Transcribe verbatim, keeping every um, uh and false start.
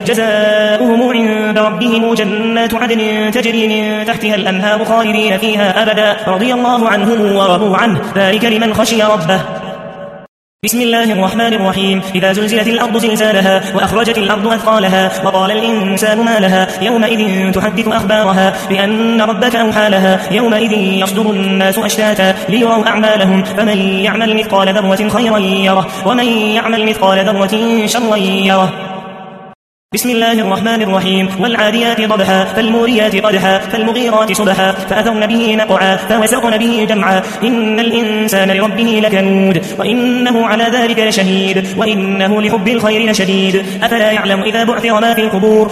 جزاؤهم عند ربهم جنات عدن تجري من تحتها الأنهار خالدين فيها أبدا رضي الله عنهم ورضوا عنه ذلك لمن خشي ربه. بسم الله الرحمن الرحيم. إذا زلزلت الأرض زلزالها وأخرجت الأرض أثقالها وقال الإنسان ما لها يومئذ تحدث أخبارها بأن ربك أوحى لها يومئذ يصدر الناس أشتاتا ليروا أعمالهم فمن يعمل مثقال ذرة خيرا يره ومن يعمل مثقال ذرة شرا يره. بسم الله الرحمن الرحيم. والعاديات ضبحا فالموريات قدحا فالمغيرات صبحا فأثرن به نقعا فوسطن به جمعا إن الإنسان لربه لكنود وإنه على ذلك لشهيد وإنه لحب الخير لشديد. أفلا يعلم إذا بعثر ما في القبور